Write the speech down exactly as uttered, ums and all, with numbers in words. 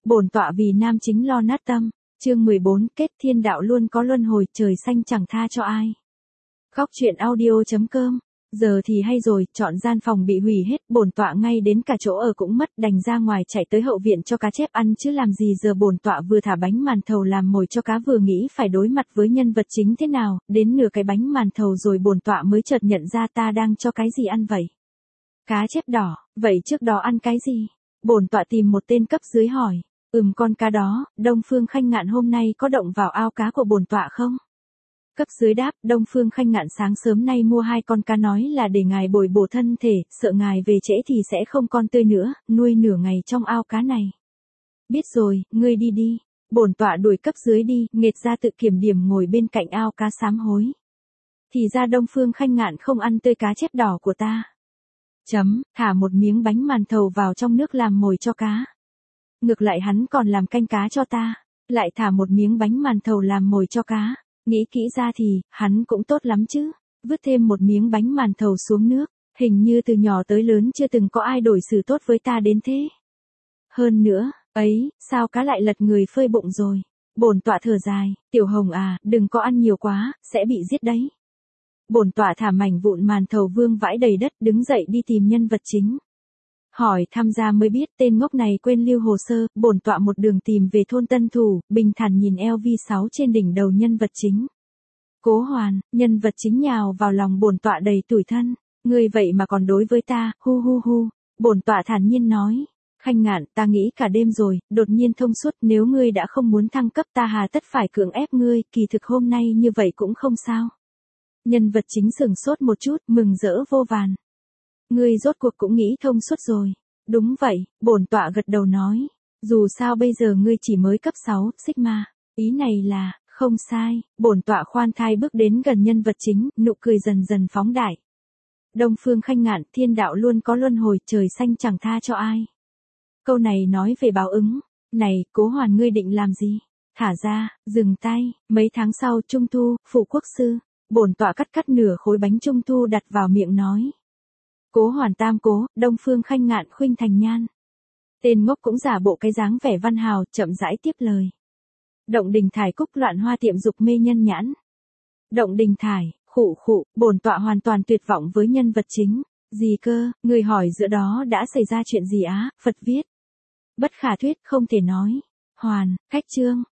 Bổn tọa vì nam chính lo nát tâm. Chương mười bốn, kết thiên đạo luôn có luân hồi, trời xanh chẳng tha cho ai. Góc truyện audio chấm com. Giờ thì hay rồi, chọn gian phòng bị hủy hết, bổn tọa ngay đến cả chỗ ở cũng mất, đành ra ngoài chạy tới hậu viện cho cá chép ăn chứ làm gì giờ. Bổn tọa vừa thả bánh màn thầu làm mồi cho cá, vừa nghĩ phải đối mặt với nhân vật chính thế nào, đến nửa cái bánh màn thầu rồi bổn tọa mới chợt nhận ra ta đang cho cái gì ăn vậy. Cá chép đỏ, vậy trước đó ăn cái gì? Bổn tọa tìm một tên cấp dưới hỏi. Ừm, con cá đó, Đông Phương Khanh Ngạn hôm nay có động vào ao cá của bổn tọa không? Cấp dưới đáp, Đông Phương Khanh Ngạn sáng sớm nay mua hai con cá, nói là để ngài bồi bổ thân thể, sợ ngài về trễ thì sẽ không con tươi nữa, nuôi nửa ngày trong ao cá này. Biết rồi, ngươi đi đi. Bổn tọa đuổi cấp dưới đi, nghệt ra tự kiểm điểm ngồi bên cạnh ao cá sám hối. Thì ra Đông Phương Khanh Ngạn không ăn tươi cá chép đỏ của ta. Chấm, thả một miếng bánh màn thầu vào trong nước làm mồi cho cá. Ngược lại hắn còn làm canh cá cho ta, lại thả một miếng bánh màn thầu làm mồi cho cá. Nghĩ kỹ ra thì, hắn cũng tốt lắm chứ. Vứt thêm một miếng bánh màn thầu xuống nước, hình như từ nhỏ tới lớn chưa từng có ai đối xử tốt với ta đến thế. Hơn nữa, ấy, sao cá lại lật người phơi bụng rồi. Bổn tọa thở dài, Tiểu Hồng à, đừng có ăn nhiều quá, sẽ bị giết đấy. Bổn tọa thả mảnh vụn màn thầu vương vãi đầy đất, đứng dậy đi tìm nhân vật chính. Hỏi tham gia mới biết tên ngốc này quên lưu hồ sơ, bổn tọa một đường tìm về thôn Tân Thủ, bình thản nhìn L V sáu trên đỉnh đầu nhân vật chính. Cố Hoàn, nhân vật chính nhào vào lòng bổn tọa đầy tủi thân. Ngươi vậy mà còn đối với ta, hu hu hu. Bổn tọa thản nhiên nói. Khanh Ngạn, ta nghĩ cả đêm rồi, đột nhiên thông suốt, nếu ngươi đã không muốn thăng cấp ta hà tất phải cưỡng ép ngươi, kỳ thực hôm nay như vậy cũng không sao. Nhân vật chính sửng sốt một chút, mừng rỡ vô vàn. Ngươi rốt cuộc cũng nghĩ thông suốt rồi. Đúng vậy, bổn tọa gật đầu nói. Dù sao bây giờ ngươi chỉ mới cấp sáu, Sigma. Ý này là, không sai, bổn tọa khoan thai bước đến gần nhân vật chính, nụ cười dần dần phóng đại. Đông Phương Khanh Ngạn, thiên đạo luôn có luân hồi, trời xanh chẳng tha cho ai. Câu này nói về báo ứng. Này, Cố Hoàn, ngươi định làm gì? Thả ra, dừng tay. Mấy tháng sau, Trung Thu, Phủ Quốc Sư. Bổn tọa cắt cắt nửa khối bánh Trung Thu đặt vào miệng nói. Cố Hoàn tam cố, Đông Phương Khanh Ngạn khuynh thành nhan. Tên ngốc cũng giả bộ cái dáng vẻ văn hào, chậm rãi tiếp lời. Động đình thải cúc loạn hoa tiệm dục mê nhân nhãn. Động đình thải, khụ khụ, bổn tọa hoàn toàn tuyệt vọng với nhân vật chính. Gì cơ, người hỏi giữa đó đã xảy ra chuyện gì á? Phật viết. Bất khả thuyết, không thể nói. Hoàn, cách chương.